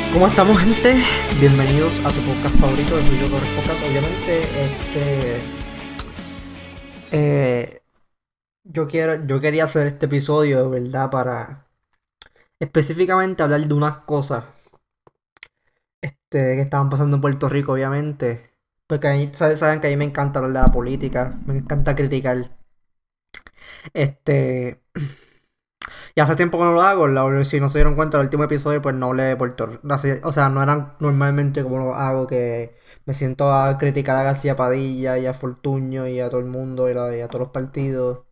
¿Cómo estamos, gente? Bienvenidos a tu podcast favorito, el Ruido Torres Podcast. Obviamente, eh, yo quería hacer este episodio, ¿verdad? Para específicamente hablar de unas cosas, que estaban pasando en Puerto Rico, obviamente. Porque saben que a mí me encanta hablar de la política, me encanta criticar. Este, y hace tiempo que no lo hago, si no se dieron cuenta, el último episodio pues no hablé de Puerto Rico. O sea, no eran normalmente como lo hago, que me siento a criticar a García Padilla y a Fortuño y a todo el mundo y a todos los partidos.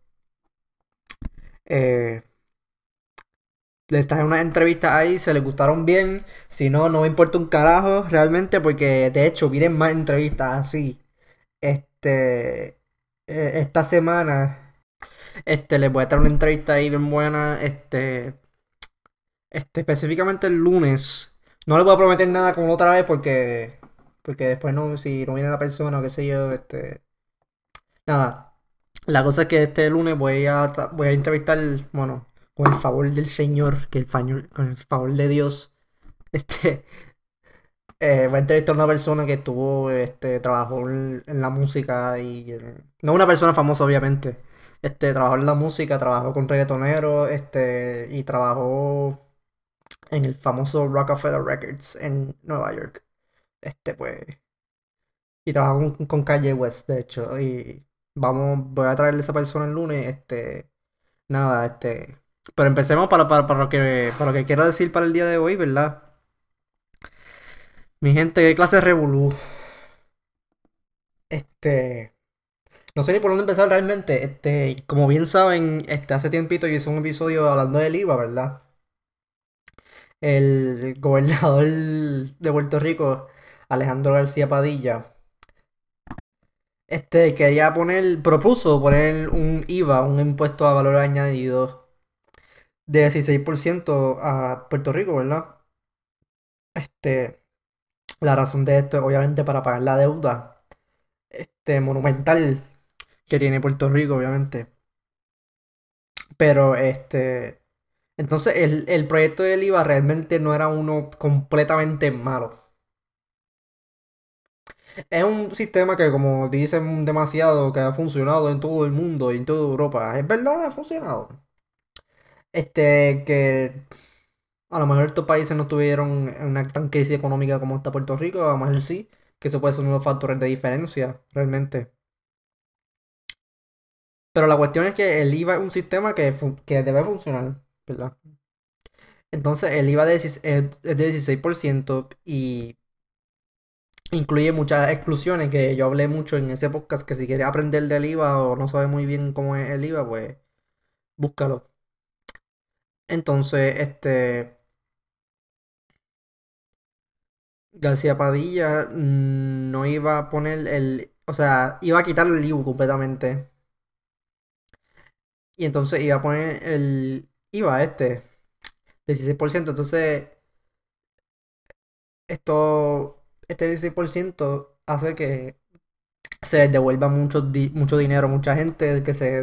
Eh, Les traje unas entrevistas ahí, se les gustaron bien. Si no, no me importa un carajo realmente, porque de hecho vienen más entrevistas así. Este, esta semana, les voy a traer una entrevista ahí bien buena. Específicamente el lunes. No le voy a prometer nada como otra vez porque después no, si no viene la persona o qué sé yo, nada. La cosa es que este lunes voy a entrevistar, bueno, con el favor del Señor, con el favor de Dios, este, voy a entrevistar a una persona que trabajó en la música no una persona famosa, obviamente. Trabajó en la música, trabajó con reggaetoneros, y trabajó en el famoso Rockefeller Records en Nueva York. Pues, y trabajó con Kanye West, de hecho. Voy a traerle a esa persona el lunes, nada, pero empecemos para lo que quiero decir para el día de hoy, ¿verdad? Mi gente, ¿qué clase de revolú? Este, no sé ni por dónde empezar realmente. Como bien saben, hace tiempito yo hice un episodio hablando del IVA, ¿verdad? El gobernador de Puerto Rico, Alejandro García Padilla, propuso poner un IVA, un impuesto a valor añadido de 16% a Puerto Rico, ¿verdad? Este, la razón de esto, obviamente, para pagar la deuda, monumental que tiene Puerto Rico, obviamente. Pero, entonces el proyecto del IVA realmente no era uno completamente malo. Es un sistema que, como dicen demasiado, que ha funcionado en todo el mundo y en toda Europa. Es verdad, ha funcionado. Que a lo mejor estos países no tuvieron una tan crisis económica como está Puerto Rico, a lo mejor sí, que eso puede ser uno de los factores de diferencia, realmente. Pero la cuestión es que el IVA es un sistema que debe funcionar, ¿verdad? Entonces el IVA es de 16% y incluye muchas exclusiones que yo hablé mucho en ese podcast, que si quieres aprender del IVA o no sabes muy bien cómo es el IVA, pues búscalo. Entonces, García Padilla no iba a poner o sea, iba a quitar el IVA completamente. Y entonces iba a poner el IVA 16%. Entonces, este 16% hace que se devuelva mucho dinero a mucha gente,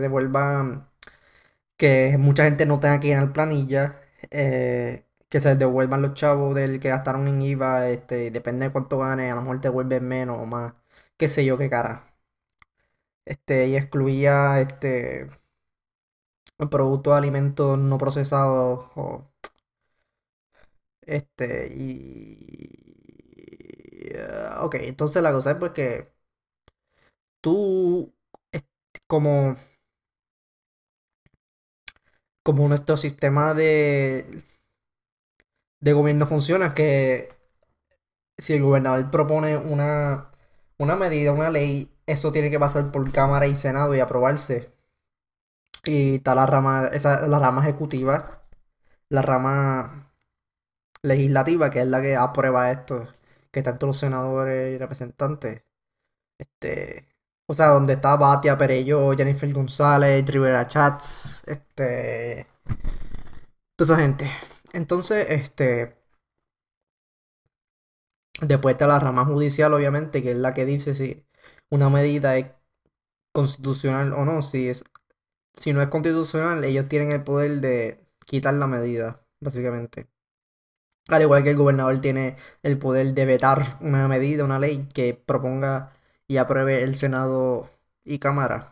que mucha gente no tenga que llenar planilla, que se devuelvan los chavos del que gastaron en IVA, depende de cuánto gane, a lo mejor te vuelven menos o más, qué sé yo, qué cara. Y excluía productos de alimentos no procesados ok, entonces la cosa es pues que tú, est- como, como nuestro sistema de gobierno funciona, que si el gobernador propone una medida, una ley, eso tiene que pasar por Cámara y Senado y aprobarse. Y está la rama ejecutiva, la rama legislativa, que es la que aprueba esto, que tanto los senadores y representantes. Este, o sea, donde está Batia, Perello, Jennifer González, Rivera Chats, toda esa gente. Entonces, después está la rama judicial, obviamente, que es la que dice si una medida es constitucional o no. Si no es constitucional, ellos tienen el poder de quitar la medida, básicamente. Al igual que el gobernador tiene el poder de vetar una medida, una ley que proponga y apruebe el Senado y Cámara.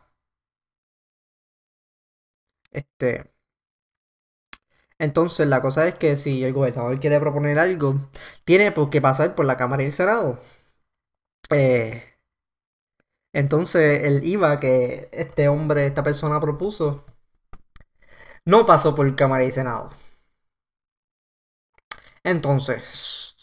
Este, entonces la cosa es que si el gobernador quiere proponer algo, tiene que pasar por la Cámara y el Senado. Eh, entonces el IVA que este hombre, esta persona propuso, no pasó por Cámara y Senado. Entonces,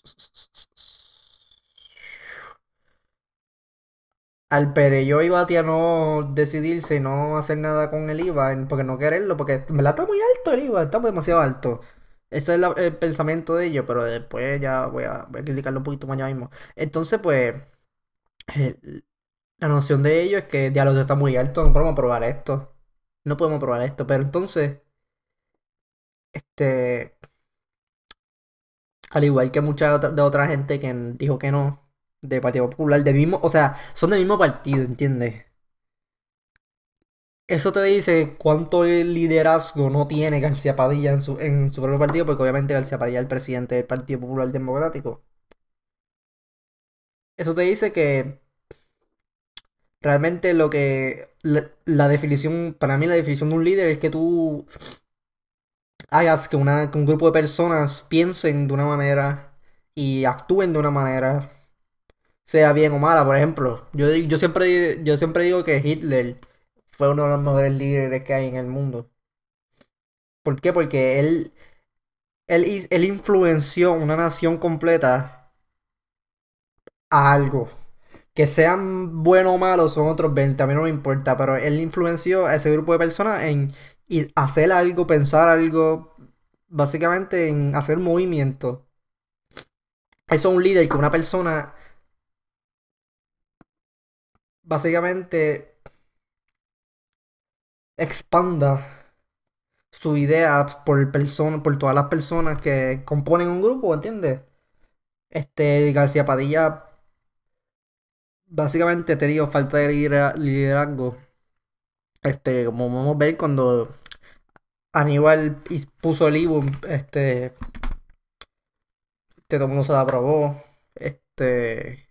al Pereyó y Batia no decidirse y no hacer nada con el IVA, porque no quererlo, porque en verdad está muy alto el IVA, está demasiado alto. Ese es el pensamiento de ellos, pero después ya voy a criticarlo un poquito más ya mismo. Entonces, pues, eh, la noción de ellos es que diálogo está muy alto, no podemos probar esto. No podemos probar esto, pero entonces, este, al igual que mucha de otra gente que dijo que no, de Partido Popular, del mismo, o sea, son del mismo partido, ¿entiendes? Eso te dice cuánto liderazgo no tiene García Padilla en su propio partido, porque obviamente García Padilla es el presidente del Partido Popular Democrático. Eso te dice que realmente lo que la definición, para mí la definición de un líder es que tú hagas que un grupo de personas piensen de una manera y actúen de una manera, sea bien o mala. Por ejemplo, yo siempre digo que Hitler fue uno de los mejores líderes que hay en el mundo. ¿Por qué? Porque él influenció una nación completa a algo. Que sean buenos o malos son otros 20, a mí no me importa, pero él influenció a ese grupo de personas en hacer algo, pensar algo, básicamente en hacer movimiento. Eso es un líder que una persona básicamente expanda su idea por todas las personas que componen un grupo, ¿entiendes? García Padilla básicamente ha tenido falta de liderazgo. Como vamos a ver cuando Aníbal puso el Ivo, todo el mundo se la aprobó. Este,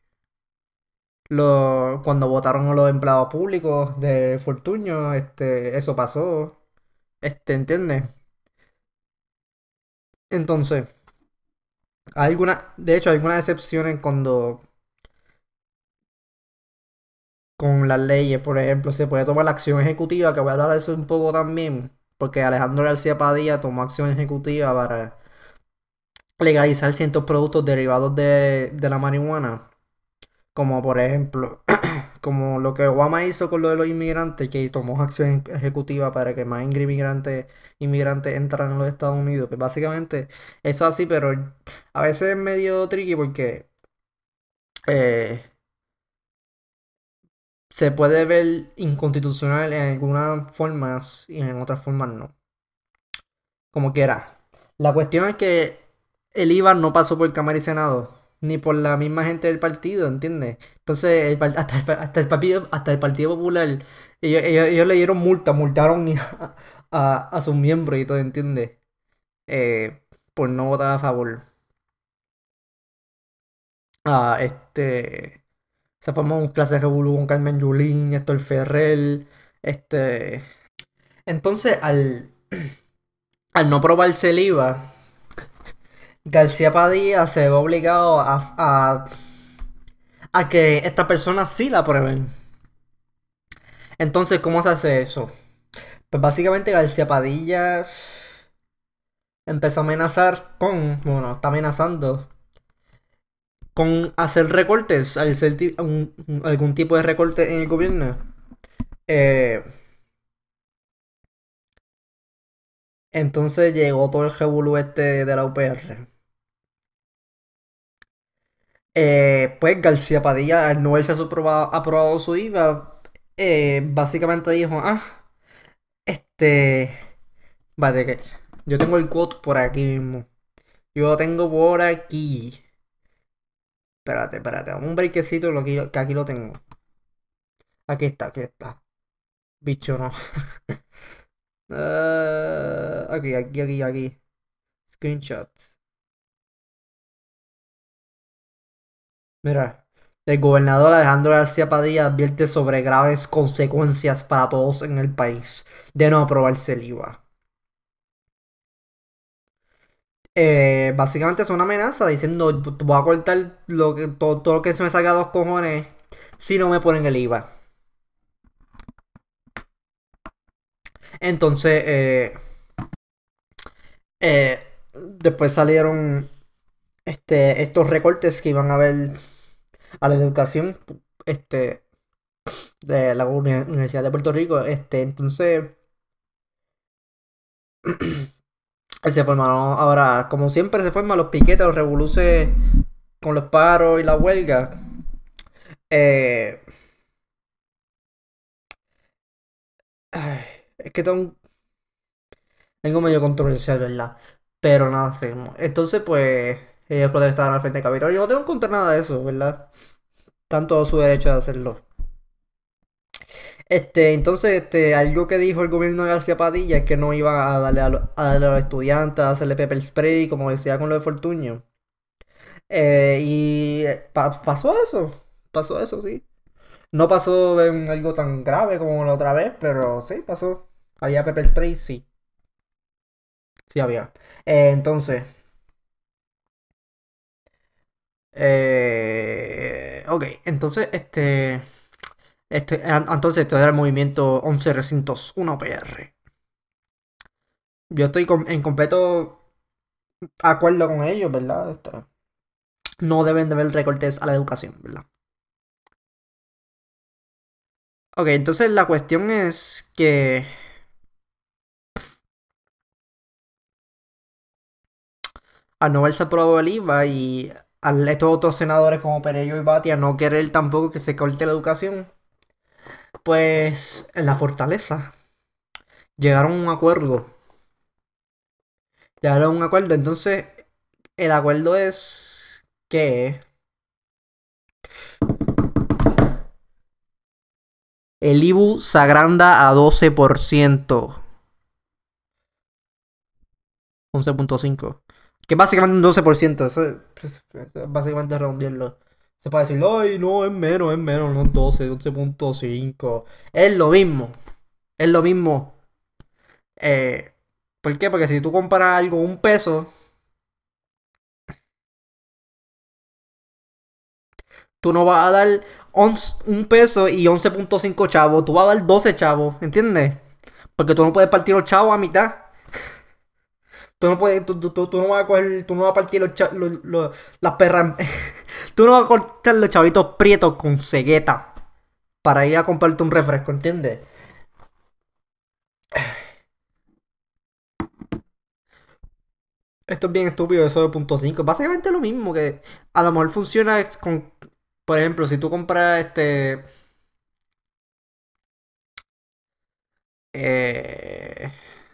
cuando votaron a los empleados públicos de Fortuño, eso pasó. ¿Entiendes? Entonces, de hecho, hay algunas excepciones con las leyes, por ejemplo, se puede tomar la acción ejecutiva, que voy a hablar de eso un poco también, porque Alejandro García Padilla tomó acción ejecutiva para legalizar ciertos productos derivados de la marihuana, como por ejemplo, como lo que Obama hizo con lo de los inmigrantes, que tomó acción ejecutiva para que más inmigrantes entraran a los Estados Unidos. Pues básicamente eso así, pero a veces es medio tricky porque eh, se puede ver inconstitucional en algunas formas y en otras formas no. Como quiera. La cuestión es que el IVA no pasó por Cámara y Senado, ni por la misma gente del partido, ¿entiendes? Entonces, hasta el Partido Popular, ellos le dieron multaron a sus miembros y todo, ¿entiendes? Por no votar a favor. Ah, se formó un clase de revolú con Carmen Yulín, Héctor Ferrer, Entonces, al no probarse el IVA, García Padilla se ve obligado a que esta persona sí la prueben. Entonces, ¿cómo se hace eso? Pues básicamente García Padilla empezó a amenazar bueno, está amenazando con hacer recortes, al hacer algún tipo de recorte en el gobierno. Eh, entonces llegó todo el revolú de la UPR. Pues García Padilla, al no haberse aprobado su IVA, básicamente dijo, este, vale, que yo tengo el quote por aquí mismo. Yo lo tengo por aquí. Espérate, un breakcito que aquí lo tengo. Aquí está. Bicho, no. Aquí. Screenshots. Mira, el gobernador Alejandro García Padilla advierte sobre graves consecuencias para todos en el país de no aprobarse el IVA. Básicamente es una amenaza diciendo voy a cortar todo lo que se me salga de los cojones si no me ponen el IVA. Entonces, después salieron estos recortes que iban a haber a la educación este, de la Universidad de Puerto Rico. Entonces, se formaron ahora, como siempre, se forman los piquetes, los revoluces con los paros y la huelga. Eh, ay, es que tengo medio controversial, ¿verdad? Pero nada, seguimos. Entonces, pues, ellos protestaron al frente del Capitolio. Yo no tengo en contra nada de eso, ¿verdad? Tanto su derecho de hacerlo. Entonces, algo que dijo el gobierno de García Padilla es que no iba a darle a los estudiantes, a hacerle pepper spray, como decía con lo de Fortuño. Pasó eso, sí. No pasó en algo tan grave como la otra vez, pero sí, pasó. Había pepper spray, sí, sí había. Entonces, ok, entonces, entonces esto era el movimiento 11 Recintos 1 PR. Yo estoy en completo acuerdo con ellos, ¿verdad? No deben de haber recortes a la educación, ¿verdad? Ok, entonces la cuestión es que al no verse aprobado el IVA y a estos otros senadores como Perello y Batia no querer tampoco que se corte la educación, pues en la fortaleza llegaron a un acuerdo. Llegaron a un acuerdo, entonces el acuerdo es que el IBU se agranda a 12%, 11,5. Que es básicamente un 12%. Eso básicamente redondearlo. Se puede decir, ay, no, es menos, no es 11,5. Es lo mismo. Es lo mismo. Eh, ¿Por qué? Porque si tú comparas algo un peso, tú no vas a dar un peso y 11,5 chavos. Tú vas a dar 12 chavos, ¿entiendes? Porque tú no puedes partir los chavos a mitad. Tú no puedes, tú no vas a coger, tú no vas a partir las perras. Tú no vas a cortar los chavitos prietos con cegueta para ir a comprarte un refresco, ¿entiendes? Esto es bien estúpido, eso de punto 5. Básicamente lo mismo que a lo mejor funciona con, por ejemplo, si tú compras eh,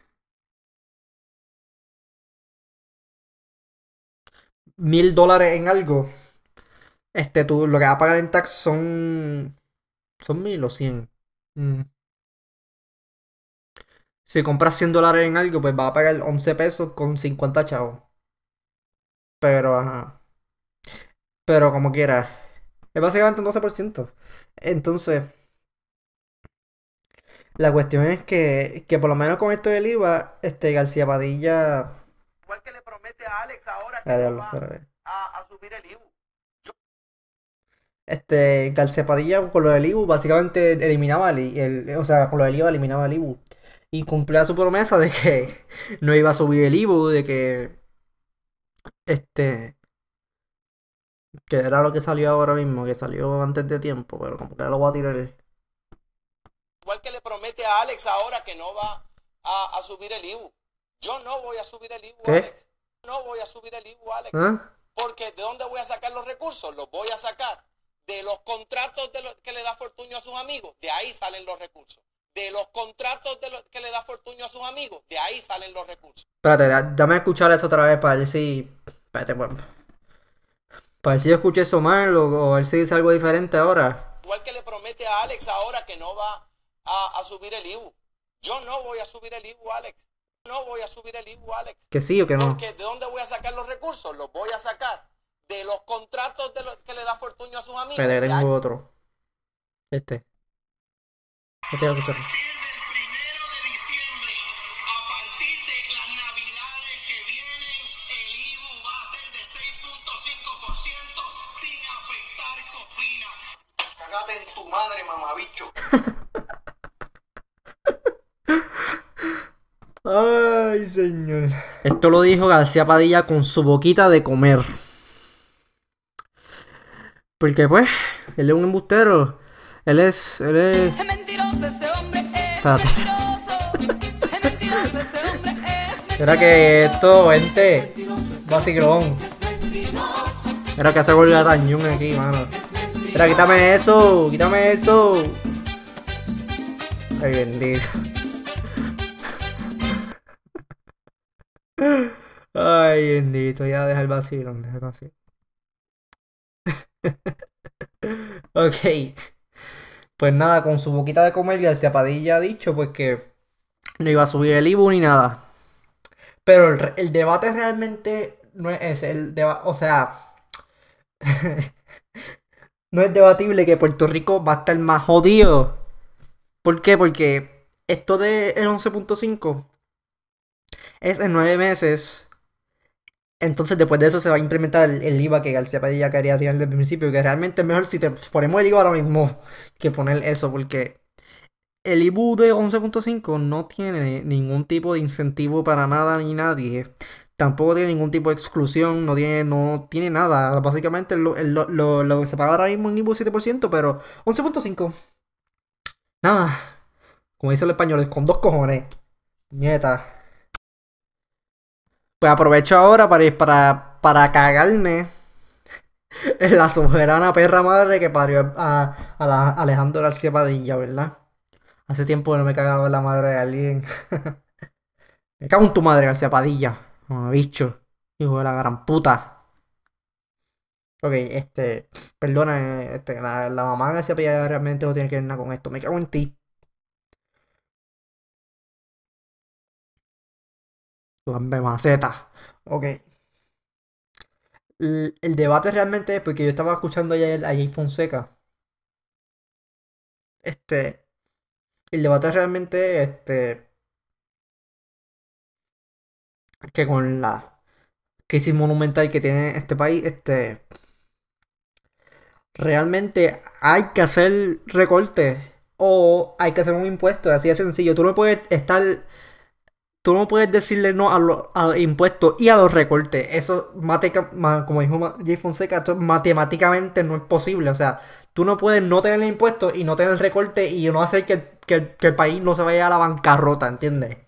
$1,000 en algo, tú lo que vas a pagar en tax son 1,000 o 100. Mm. Si compras $100 en algo, pues vas a pagar 11 pesos con 50 chavos. Pero, ajá. Pero como quiera. Es básicamente un 12%. Entonces, la cuestión es que por lo menos con esto del IVA, García Padilla. Igual que le promete a Alex ahora que Ah, no diablo, va espérate. a subir el IBU. García Padilla con lo del IVU básicamente eliminaba o sea, con lo del IVA eliminaba el IVU. Y cumplía su promesa de que no iba a subir el IVU, de este, que era lo que salió ahora mismo, que salió antes de tiempo, pero como que lo voy a tirar. Igual que le promete a Alex ahora que no va a subir el IBU. Yo no voy a subir el IBU, ¿Qué? Alex. No voy a subir el IBU, Alex. ¿Ah? Porque ¿de dónde voy a sacar los recursos? Los voy a sacar de los contratos que le da Fortunio a sus amigos. De ahí salen los recursos. De los contratos que le da Fortunio a sus amigos. De ahí salen los recursos. Espérate, dame a escuchar eso otra vez para ver si. Espérate, bueno, para ver si yo escuché eso mal o ver si dice algo diferente ahora. Igual que le promete a Alex ahora que no va a subir el IBU. Yo no voy a subir el IBU, Alex. No voy a subir el IBU, Alex. Que sí o que no. Porque ¿de dónde voy a sacar los recursos? Los voy a sacar de los contratos que le da Fortuño a sus amigos. Pero De ahí tengo otro. Este. Este lo escucho. cagate en tu madre, mamabicho. Ay, señor. Esto lo dijo García Padilla con su boquita de comer. Porque pues, él es un embustero. Él es. Es mentiroso ese hombre, es Espérate. mentiroso. Es mentiroso ese hombre, es mentiroso. Era que esto, gente. Vacilón. Era que hace Golga Tañón aquí, mano. Era, quítame eso, quítame eso. Ay, bendito. Ay, bendito, ya deja el vacilón, deja el vacilón. Ok. Pues nada, con su boquita de comer, García Padilla ha dicho pues que no iba a subir el IBU ni nada. Pero el debate realmente no es ese. El o sea, no es debatible que Puerto Rico va a estar más jodido. ¿Por qué? Porque esto de el 11.5 es en 9 meses. Entonces después de eso se va a implementar el IVA que García Padilla quería tirar desde el principio. Que realmente es mejor si te ponemos el IVA ahora mismo que poner eso. Porque el IBU de 11.5 no tiene ningún tipo de incentivo para nada ni nadie. Tampoco tiene ningún tipo de exclusión, no tiene nada. Básicamente lo que se paga ahora mismo en IBU es 7%, pero 11.5. Nada. Como dicen los españoles, con dos cojones. Nieta. Pues aprovecho ahora para cagarme en la soberana perra madre que parió a la Alejandro García Padilla, ¿verdad? Hace tiempo que no me cagaba en la madre de alguien. Me cago en tu madre, García Padilla. Bicho. Hijo de la gran puta. Ok, perdona, la mamá de García Padilla realmente no tiene que ver nada con esto. Me cago en ti. Lambe maceta. Ok. El debate realmente es porque yo estaba escuchando ayer a Jay Fonseca. Este, el debate realmente, que con la crisis monumental que tiene este país, realmente hay que hacer recortes o hay que hacer un impuesto, así de sencillo. Tú no puedes decirle no a los impuestos y a los recortes. Eso, como dijo Jay Fonseca, esto matemáticamente no es posible. O sea, tú no puedes no tener impuestos y no tener recorte y no hacer que el país no se vaya a la bancarrota, ¿entiendes?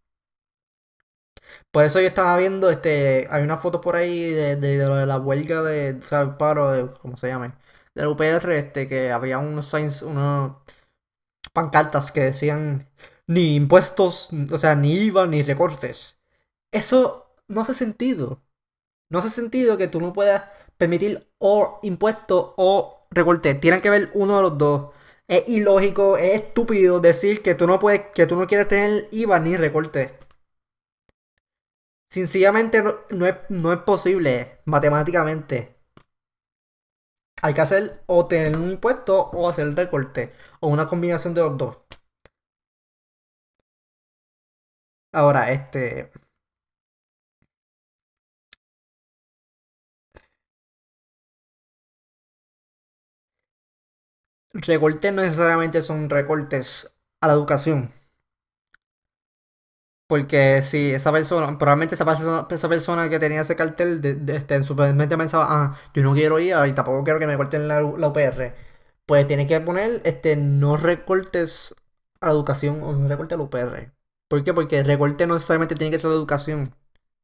Por eso yo estaba viendo, hay unas fotos por ahí de lo de la huelga o sea, el paro, ¿cómo se llama? Del UPR, que había unos signs, unos pancartas que decían ni impuestos, o sea, ni IVA ni recortes. Eso no hace sentido. No hace sentido que tú no puedas permitir o impuestos o recortes. Tienen que ver uno de los dos. Es ilógico, es estúpido decir que tú no puedes, que tú no quieres tener IVA ni recortes. Sencillamente no es posible matemáticamente. Hay que hacer o tener un impuesto o hacer el recorte. O una combinación de los dos. Ahora, recortes no necesariamente son recortes a la educación. Porque si esa persona, probablemente esa persona que tenía ese cartel en su mente pensaba, yo no quiero ir y tampoco quiero que me corten la UPR. Pues tiene que poner, no recortes a la educación o no recortes a la UPR. ¿Por qué? Porque el recorte no necesariamente tiene que ser la educación.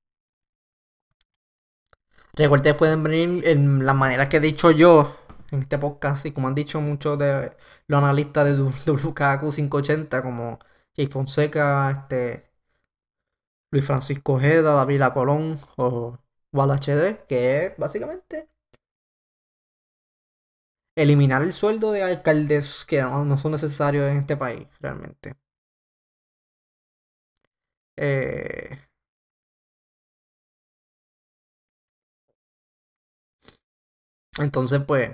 Recortes pueden venir en las maneras que he dicho yo en este podcast y como han dicho muchos de los analistas de WKQ 580 como Jay Fonseca, Luis Francisco Ojeda, David Colón o Wal HD, que es básicamente eliminar el sueldo de alcaldes que no son necesarios en este país, realmente. Eh, Entonces, pues,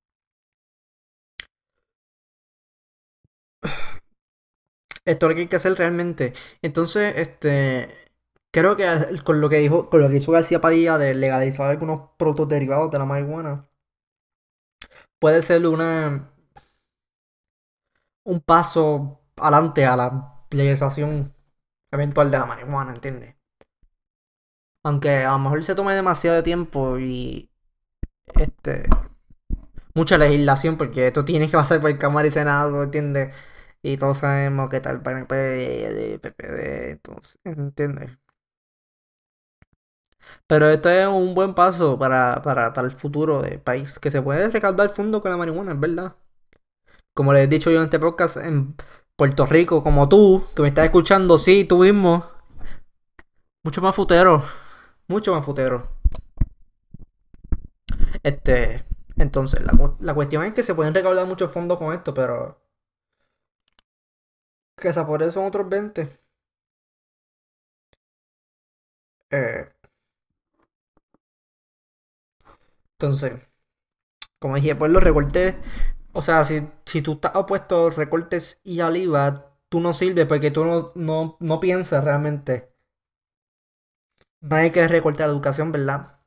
esto es lo que hay que hacer realmente. Entonces, creo que con lo que dijo, con lo que hizo García Padilla de legalizar algunos productos derivados de la marihuana, puede ser un paso adelante a la legalización eventual de la marihuana, ¿entiendes? Aunque a lo mejor se tome demasiado tiempo y este mucha legislación, porque esto tiene que pasar por Cámara y Senado, ¿entiendes? Y todos sabemos que tal PNP, el PPD, entonces, ¿entiendes? Pero esto es un buen paso para el futuro del país, que se puede recaudar fondos con la marihuana, es verdad. Como les he dicho yo en este podcast, en Puerto Rico, como tú, que me estás escuchando, sí, tú mismo, mucho más futero, mucho más futero. Este, entonces, la cuestión es que se pueden recaudar muchos fondos con esto, pero que se por son otros 20. Eh, entonces, como dije, pues los recortes, o sea, si tú estás opuesto a los recortes y al IVA, tú no sirves porque tú no piensas realmente. No hay que recortar la educación, ¿verdad?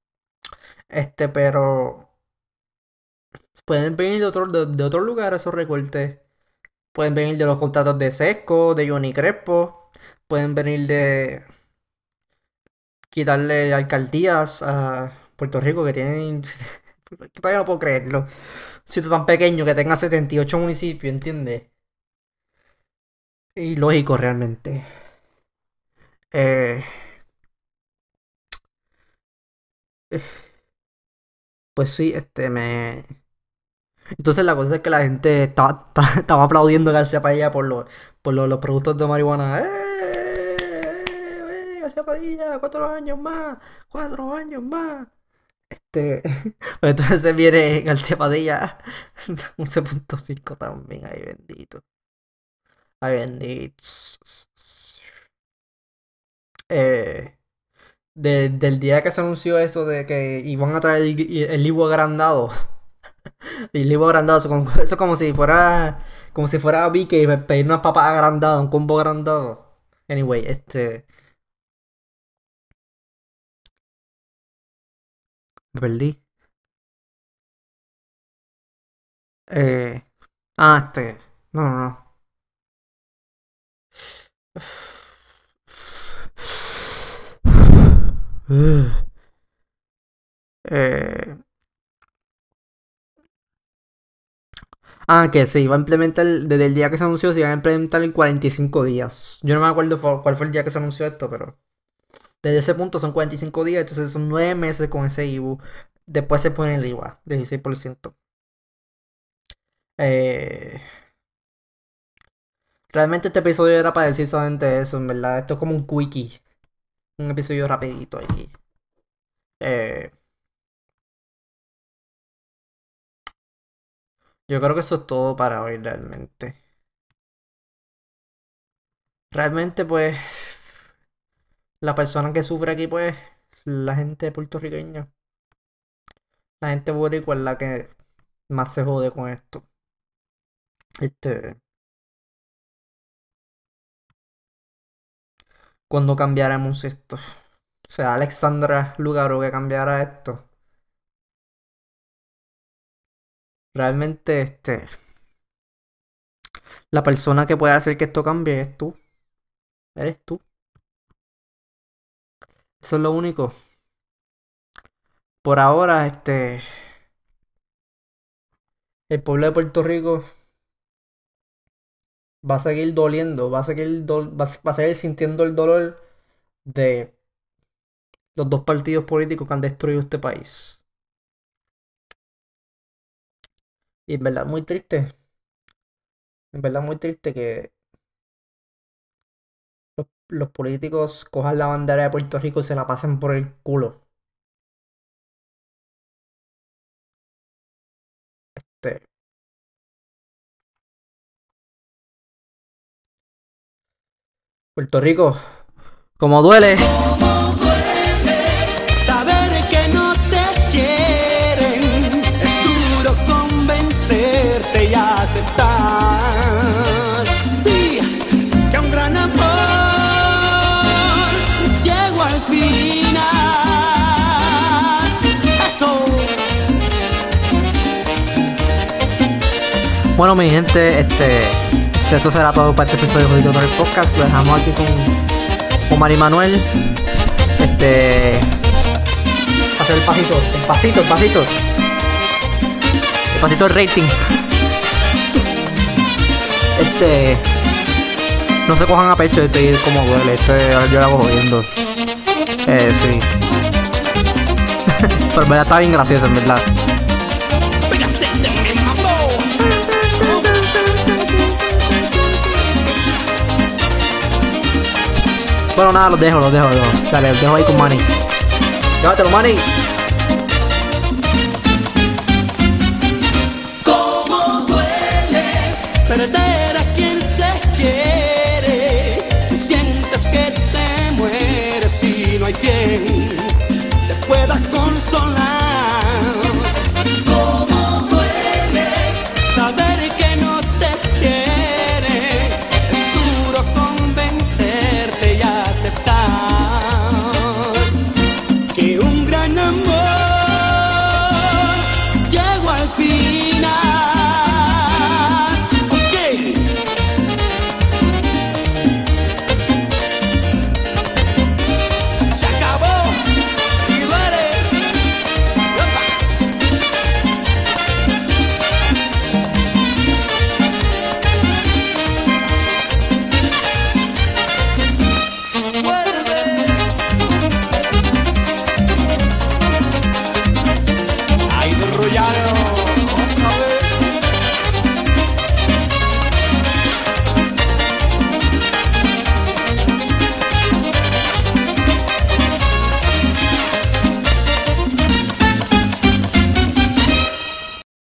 Pero pueden venir de otros lugares esos recortes. Pueden venir de los contratos de Sesco, de Johnny Crespo. Pueden venir de quitarle alcaldías a Puerto Rico que tienen... Todavía no puedo creerlo. Un sitio tan pequeño que tenga 78 municipios, ¿entiendes? Y lógico realmente. Eh, eh, pues sí, Entonces la cosa es que la gente estaba aplaudiendo García Padilla por los productos de marihuana. García Padilla, 4 años más, 4 años más. Pero entonces viene García Padilla, 11.5 también, ay bendito. Ay bendito. Eh, del día que se anunció eso de que iban a traer el libro agrandado. El libro agrandado, eso como si fuera Vicky y pedir unas papas agrandadas, un combo agrandado. Anyway, me perdí. Eh, no, no, no. Eh, que se iba a implementar, desde el día que se anunció, se iba a implementar en 45 días. Yo no me acuerdo cuál fue el día que se anunció esto, pero desde ese punto son 45 días, entonces son 9 meses con ese IBU. Después se pone el IVA, 16%. Eh, realmente este episodio era para decir solamente eso, en verdad. Esto es como un quickie. Un episodio rapidito aquí. Eh, yo creo que eso es todo para hoy realmente. Realmente pues la persona que sufre aquí pues la gente puertorriqueña. La gente boricua es la que más se jode con esto. Este, cuando cambiaremos esto. O sea, Alexandra Lugaro que cambiara esto. Realmente, la persona que puede hacer que esto cambie es tú. Eres tú. Eso es lo único. Por ahora, el pueblo de Puerto Rico va a seguir doliendo, va a seguir sintiendo el dolor de los dos partidos políticos que han destruido este país. Y en verdad muy triste, en verdad muy triste que los políticos cojan la bandera de Puerto Rico y se la pasen por el culo. Este, Puerto Rico, como duele. Saber que no te quieren. Bueno, mi gente, esto será todo para este episodio de Jodito con el Podcast. Lo dejamos aquí con Omar y Manuel. Hacer el pasito del rating. No se cojan a pecho, estoy como duele, yo lo hago jodiendo. Sí. Pero en verdad está bien gracioso, en verdad. Bueno, nada, los dejo. Dale, los dejo ahí con Manny. Llévatelo, Manny. Cómo duele perder a quien se quiere. Sientes que te mueres y no hay quien te pueda consolar. Cómo duele saber que no te quiere.